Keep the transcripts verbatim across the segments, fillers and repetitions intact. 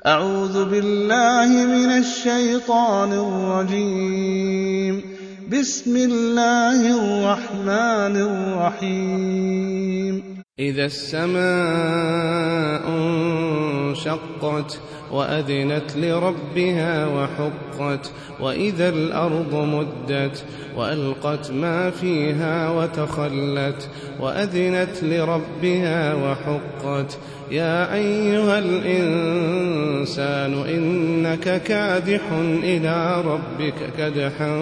أعوذ بالله من الشيطان الرجيم. بسم الله الرحمن الرحيم. إذا السماء انشقت وأذنت لربها وحقت وإذا الأرض مدت وألقت ما فيها وتخلت وأذنت لربها وحقت يا أيها الإنسان إنك كادح إلى ربك كدحا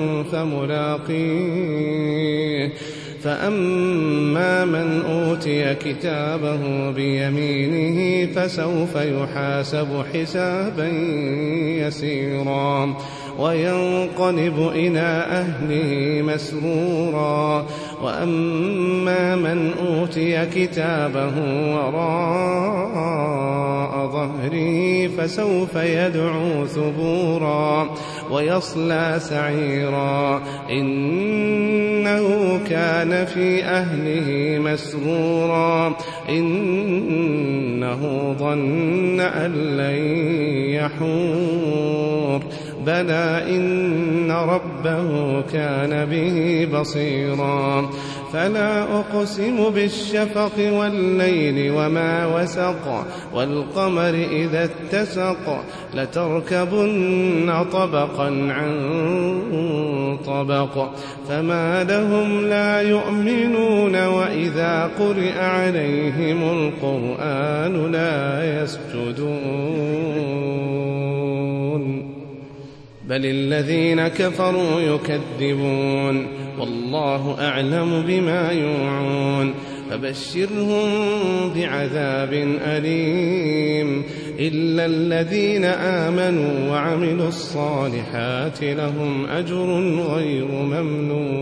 فملاقيه فأما من أوتي كتابه بيمينه فسوف يحاسب حسابا يسيرا وينقلب إلى أهله مسرورا وأما من أوتي كتابه وراء ظهره فسوف يدعو ثبورا ويصلى سعيرا إنه كان في أهله مسرورا إنه ظن أن لن يحور بلى إن ربه كان به بصيرا فلا أقسم بالشفق والليل وما وسق والقمر إذا اتسق لتركبن طبقا عن طبق فما لهم لا يؤمنون وإذا قرئ عليهم القرآن لا يسجدون بل الذين كفروا يكذبون والله أعلم بما يوعون فبشرهم بعذاب أليم إلا الذين آمنوا وعملوا الصالحات لهم أجر غير ممنون.